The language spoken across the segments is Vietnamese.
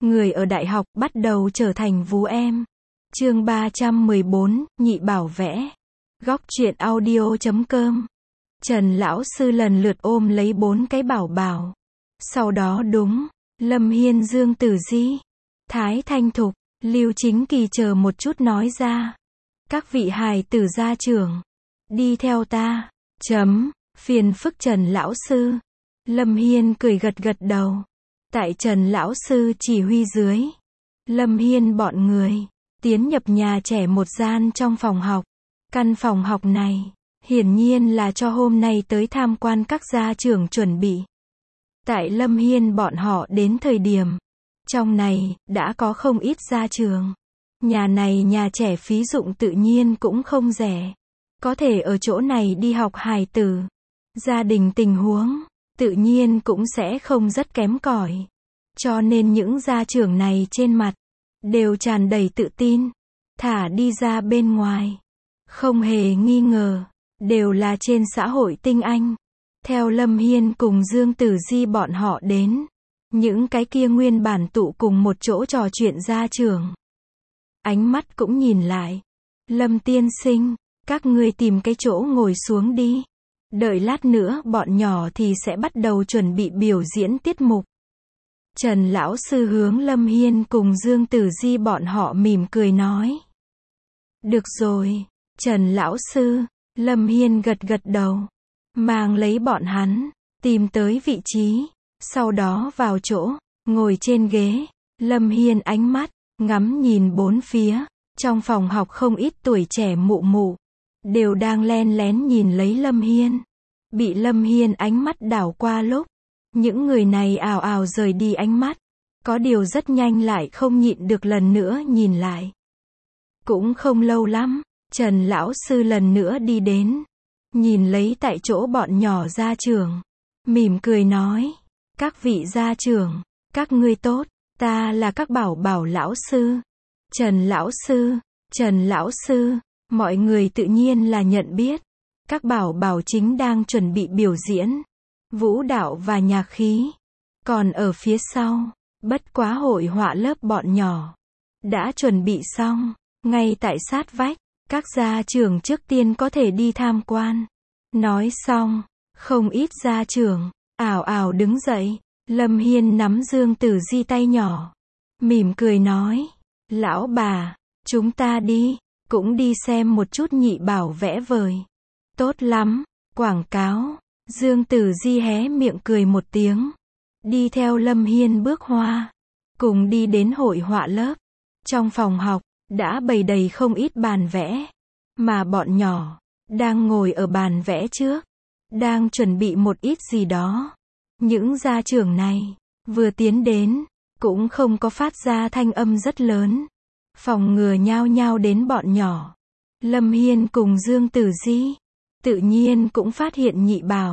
người ở đại học bắt đầu trở thành vú em. Chương 314, nhị bảo vẽ. Góc truyện audio.com. Trần lão sư lần lượt ôm lấy 4 cái bảo bảo. Sau đó đúng, Lâm Hiên, Dương Tử Di, Thái Thanh Thục, Lưu Chính Kỳ chờ một chút nói ra. Các vị hài tử gia trưởng, đi theo ta. Phiền phức Trần lão sư. Lâm Hiên cười gật gật đầu. Tại Trần lão sư chỉ huy dưới, Lâm Hiên bọn người tiến nhập nhà trẻ một gian trong phòng học. Căn phòng học này hiển nhiên là cho hôm nay tới tham quan các gia trưởng chuẩn bị. Tại Lâm Hiên bọn họ đến thời điểm, trong này đã có không ít gia trưởng. Nhà này nhà trẻ phí dụng tự nhiên cũng không rẻ. Có thể ở chỗ này đi học hài tử, gia đình tình huống tự nhiên cũng sẽ không rất kém cỏi. Cho nên những gia trưởng này trên mặt đều tràn đầy tự tin, thả đi ra bên ngoài. Không hề nghi ngờ, đều là trên xã hội tinh anh. Theo Lâm Hiên cùng Dương Tử Di bọn họ đến, những cái kia nguyên bản tụ cùng một chỗ trò chuyện gia trưởng. Ánh mắt cũng nhìn lại. Lâm tiên sinh, các ngươi tìm cái chỗ ngồi xuống đi. Đợi lát nữa bọn nhỏ thì sẽ bắt đầu chuẩn bị biểu diễn tiết mục. Trần lão sư hướng Lâm Hiên cùng Dương Tử Di bọn họ mỉm cười nói. Được rồi, Trần lão sư. Lâm Hiên gật gật đầu, mang lấy bọn hắn, tìm tới vị trí, sau đó vào chỗ, ngồi trên ghế. Lâm Hiên ánh mắt ngắm nhìn bốn phía, trong phòng học không ít tuổi trẻ mụ mụ, đều đang len lén nhìn lấy Lâm Hiên. Bị Lâm Hiên ánh mắt đảo qua lúc, những người này ào ào rời đi ánh mắt, có điều rất nhanh lại không nhịn được lần nữa nhìn lại. Cũng không lâu lắm, Trần lão sư lần nữa đi đến, nhìn lấy tại chỗ bọn nhỏ gia trưởng, mỉm cười nói, các vị gia trưởng, các ngươi tốt, ta là các bảo bảo lão sư. Trần lão sư, mọi người tự nhiên là nhận biết. Các bảo bảo chính đang chuẩn bị biểu diễn vũ đạo và nhạc khí. Còn ở phía sau, bất quá hội họa lớp bọn nhỏ đã chuẩn bị xong, ngay tại sát vách. Các gia trưởng trước tiên có thể đi tham quan. Nói xong, không ít gia trưởng ào ào đứng dậy. Lâm Hiên nắm Dương Tử Di tay nhỏ, mỉm cười nói, lão bà, chúng ta đi, cũng đi xem một chút nhị bảo vẽ vời. Tốt lắm, quảng cáo. Dương Tử Di hé miệng cười một tiếng, đi theo Lâm Hiên bước hoa, cùng đi đến hội họa lớp. Trong phòng học đã bày đầy không ít bàn vẽ, mà bọn nhỏ đang ngồi ở bàn vẽ trước, đang chuẩn bị một ít gì đó. Những gia trưởng này vừa tiến đến, cũng không có phát ra thanh âm rất lớn, phòng ngừa nhao nhao đến bọn nhỏ. Lâm Hiên cùng Dương Tử Di tự nhiên cũng phát hiện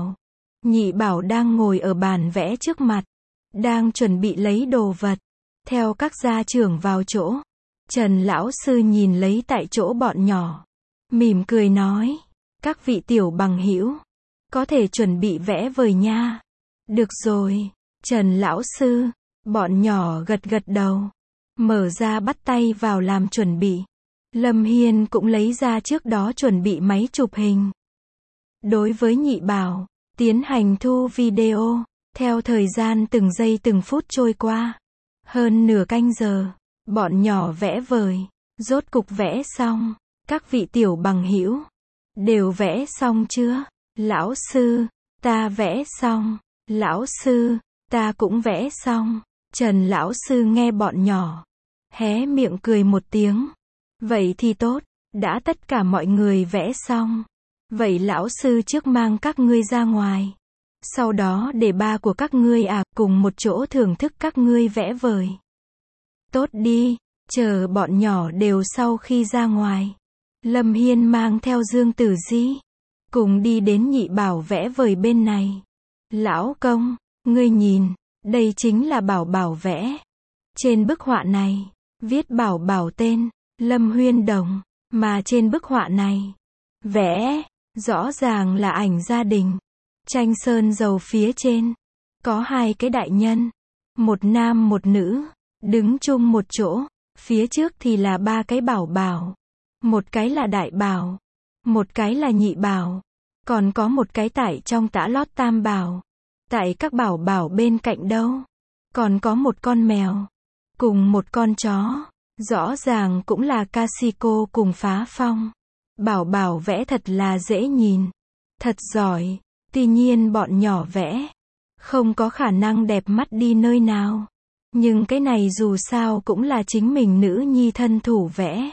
nhị bảo đang ngồi ở bàn vẽ trước mặt, đang chuẩn bị lấy đồ vật. Theo các gia trưởng vào chỗ, Trần lão sư nhìn lấy tại chỗ bọn nhỏ, mỉm cười nói, các vị tiểu bằng hữu, có thể chuẩn bị vẽ vời nha. Được rồi, Trần lão sư. Bọn nhỏ gật gật đầu, mở ra bắt tay vào làm chuẩn bị. Lâm Hiên cũng lấy ra trước đó chuẩn bị máy chụp hình. Đối với nhị bảo, tiến hành thu video. Theo thời gian từng giây từng phút trôi qua, hơn nửa canh giờ, bọn nhỏ vẽ vời, rốt cục vẽ xong. Các vị tiểu bằng hữu, đều vẽ xong chưa? Lão sư, ta vẽ xong. Lão sư, ta cũng vẽ xong. Trần lão sư nghe bọn nhỏ hé miệng cười một tiếng. Vậy thì tốt, đã tất cả mọi người vẽ xong. Vậy lão sư trước mang các ngươi ra ngoài. Sau đó để ba của các ngươi cùng một chỗ thưởng thức các ngươi vẽ vời. Tốt đi, chờ bọn nhỏ đều sau khi ra ngoài. Lâm Hiên mang theo Dương Tử Di, cùng đi đến nhị bảo vẽ vời bên này. Lão công, ngươi nhìn, đây chính là bảo bảo vẽ. Trên bức họa này, viết bảo bảo tên, Lâm Huyên Đồng, mà trên bức họa này, vẽ, rõ ràng là ảnh gia đình. Tranh sơn dầu phía trên, có 2 cái đại nhân, một nam một nữ, đứng chung một chỗ. Phía trước thì là 3 cái bảo bảo. Một cái là đại bảo. Một cái là nhị bảo. Còn có một cái tại trong tã lót tam bảo. Tại các bảo bảo bên cạnh đâu. Còn có một con mèo. Cùng một con chó. Rõ ràng cũng là Casico cùng Phá Phong. Bảo bảo vẽ thật là dễ nhìn. Thật giỏi. Tuy nhiên bọn nhỏ vẽ. Không có khả năng đẹp mắt đi nơi nào. Nhưng cái này dù sao cũng là chính mình nữ nhi thân thủ vẽ.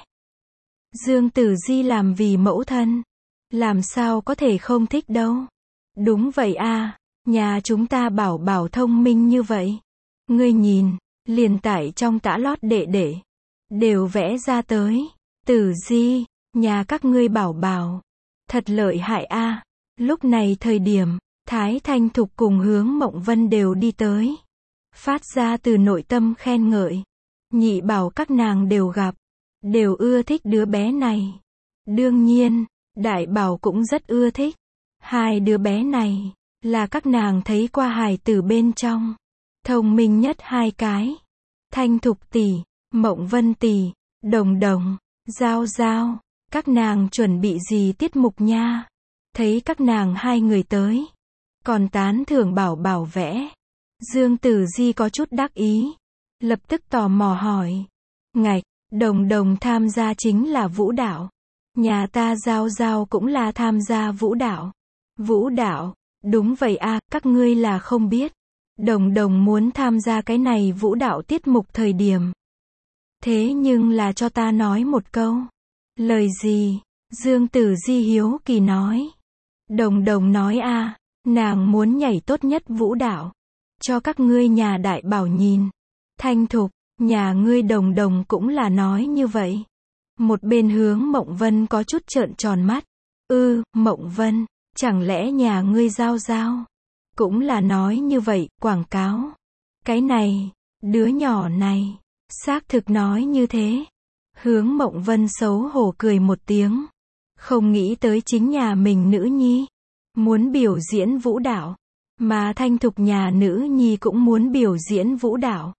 Dương Tử Di làm vì mẫu thân. Làm sao có thể không thích đâu. Đúng vậy à, nhà chúng ta bảo bảo thông minh như vậy. Ngươi nhìn, liền tải trong tã lót đệ đều vẽ ra tới. Tử Di, nhà các ngươi bảo bảo. Thật lợi hại a. Lúc này thời điểm, Thái Thanh Thục cùng Hướng Mộng Vân đều đi tới. Phát ra từ nội tâm khen ngợi. Nhị bảo các nàng đều gặp. Đều ưa thích đứa bé này. Đương nhiên, đại bảo cũng rất ưa thích. Hai đứa bé này, là các nàng thấy qua hài tử bên trong. Thông minh nhất hai cái. Thanh Thục tỷ, Mộng Vân tỷ, Đồng Đồng, Giao Giao. Các nàng chuẩn bị gì tiết mục nha? Thấy các nàng hai người tới. Còn tán thưởng bảo bảo vẽ. Dương Tử Di có chút đắc ý. Lập tức tò mò hỏi. Ngạch, Đồng Đồng tham gia chính là vũ đạo. Nhà ta Giao Giao cũng là tham gia vũ đạo. Vũ đạo, đúng vậy à, các ngươi là không biết. Đồng Đồng muốn tham gia cái này vũ đạo tiết mục thời điểm. Thế nhưng là cho ta nói một câu. Lời gì? Dương Tử Di hiếu kỳ nói. Đồng Đồng nói à, nàng muốn nhảy tốt nhất vũ đạo. Cho các ngươi nhà đại bảo nhìn. Thanh Thục, nhà ngươi Đồng Đồng cũng là nói như vậy. Một bên Hướng Mộng Vân có chút trợn tròn mắt. Mộng Vân, chẳng lẽ nhà ngươi Giao Giao cũng là nói như vậy, quảng cáo. Cái này, đứa nhỏ này, xác thực nói như thế. Hướng Mộng Vân xấu hổ cười một tiếng. Không nghĩ tới chính nhà mình nữ nhi muốn biểu diễn vũ đạo. Mà Thanh Thục nhà nữ nhi cũng muốn biểu diễn vũ đạo.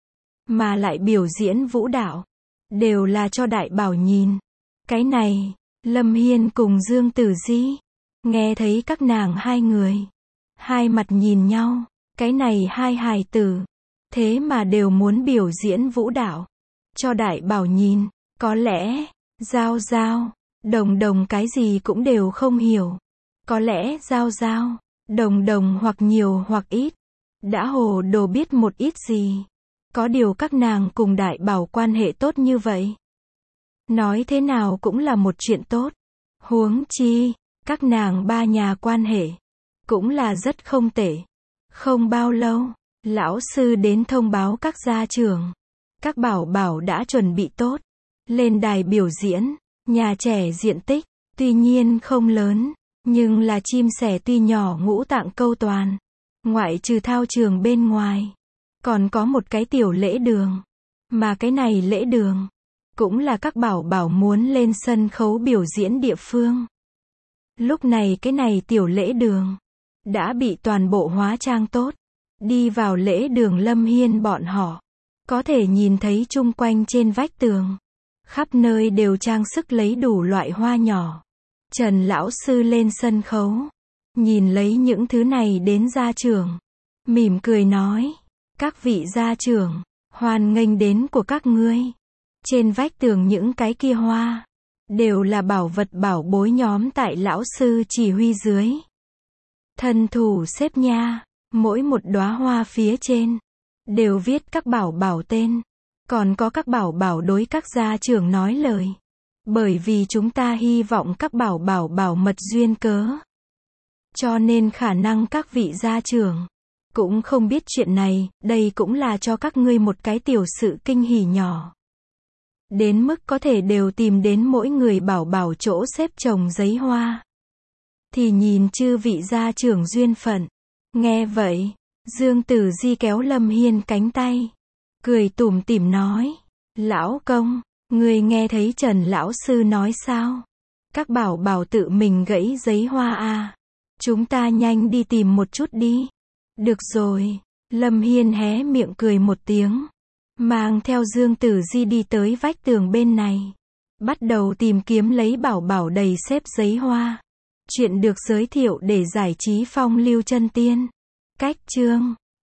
Mà lại biểu diễn vũ đạo. Đều là cho đại bảo nhìn. Cái này, Lâm Hiên cùng Dương Tử Di. Nghe thấy các nàng hai người. Hai mặt nhìn nhau. Cái này hai hài tử. Thế mà đều muốn biểu diễn vũ đạo. Cho đại bảo nhìn. Có lẽ, Giao Giao, Đồng Đồng cái gì cũng đều không hiểu. Có lẽ Giao Giao, Đồng Đồng hoặc nhiều hoặc ít. Đã hồ đồ biết một ít gì. Có điều các nàng cùng đại bảo quan hệ tốt như vậy. Nói thế nào cũng là một chuyện tốt. Huống chi, các nàng ba nhà quan hệ. Cũng là rất không tệ. Không bao lâu, lão sư đến thông báo các gia trưởng. Các bảo bảo đã chuẩn bị tốt. Lên đài biểu diễn. Nhà trẻ diện tích, tuy nhiên không lớn. Nhưng là chim sẻ tuy nhỏ ngũ tạng câu toàn. Ngoại trừ thao trường bên ngoài. Còn có một cái tiểu lễ đường. Mà cái này lễ đường. Cũng là các bảo bảo muốn lên sân khấu biểu diễn địa phương. Lúc này cái này tiểu lễ đường. Đã bị toàn bộ hóa trang tốt. Đi vào lễ đường Lâm Hiên bọn họ. Có thể nhìn thấy chung quanh trên vách tường. Khắp nơi đều trang sức lấy đủ loại hoa nhỏ. Trần lão sư lên sân khấu. Nhìn lấy những thứ này đến gia trưởng. Mỉm cười nói. Các vị gia trưởng, hoan nghênh đến của các ngươi. Trên vách tường những cái kia hoa. Đều là bảo vật bảo bối nhóm tại lão sư chỉ huy dưới. Thân thủ xếp nha. Mỗi một đóa hoa phía trên. Đều viết các bảo bảo tên. Còn có các bảo bảo đối các gia trưởng nói lời. Bởi vì chúng ta hy vọng các bảo bảo bảo mật duyên cớ. Cho nên khả năng các vị gia trưởng cũng không biết chuyện này, đây cũng là cho các ngươi một cái tiểu sự kinh hỉ nhỏ. Đến mức có thể đều tìm đến mỗi người bảo bảo chỗ xếp chồng giấy hoa. Thì nhìn chư vị gia trưởng duyên phận. Nghe vậy, Dương Tử Di kéo Lâm Hiên cánh tay. Cười tủm tỉm nói. Lão công, người nghe thấy Trần lão sư nói sao? Các bảo bảo tự mình gãy giấy hoa à? Chúng ta nhanh đi tìm một chút đi. Được rồi. Lâm Hiên hé miệng cười một tiếng. Mang theo Dương Tử Di đi tới vách tường bên này. Bắt đầu tìm kiếm lấy bảo bảo đầy xếp giấy hoa. Chuyện được giới thiệu để giải trí phong lưu chân tiên. Cách chương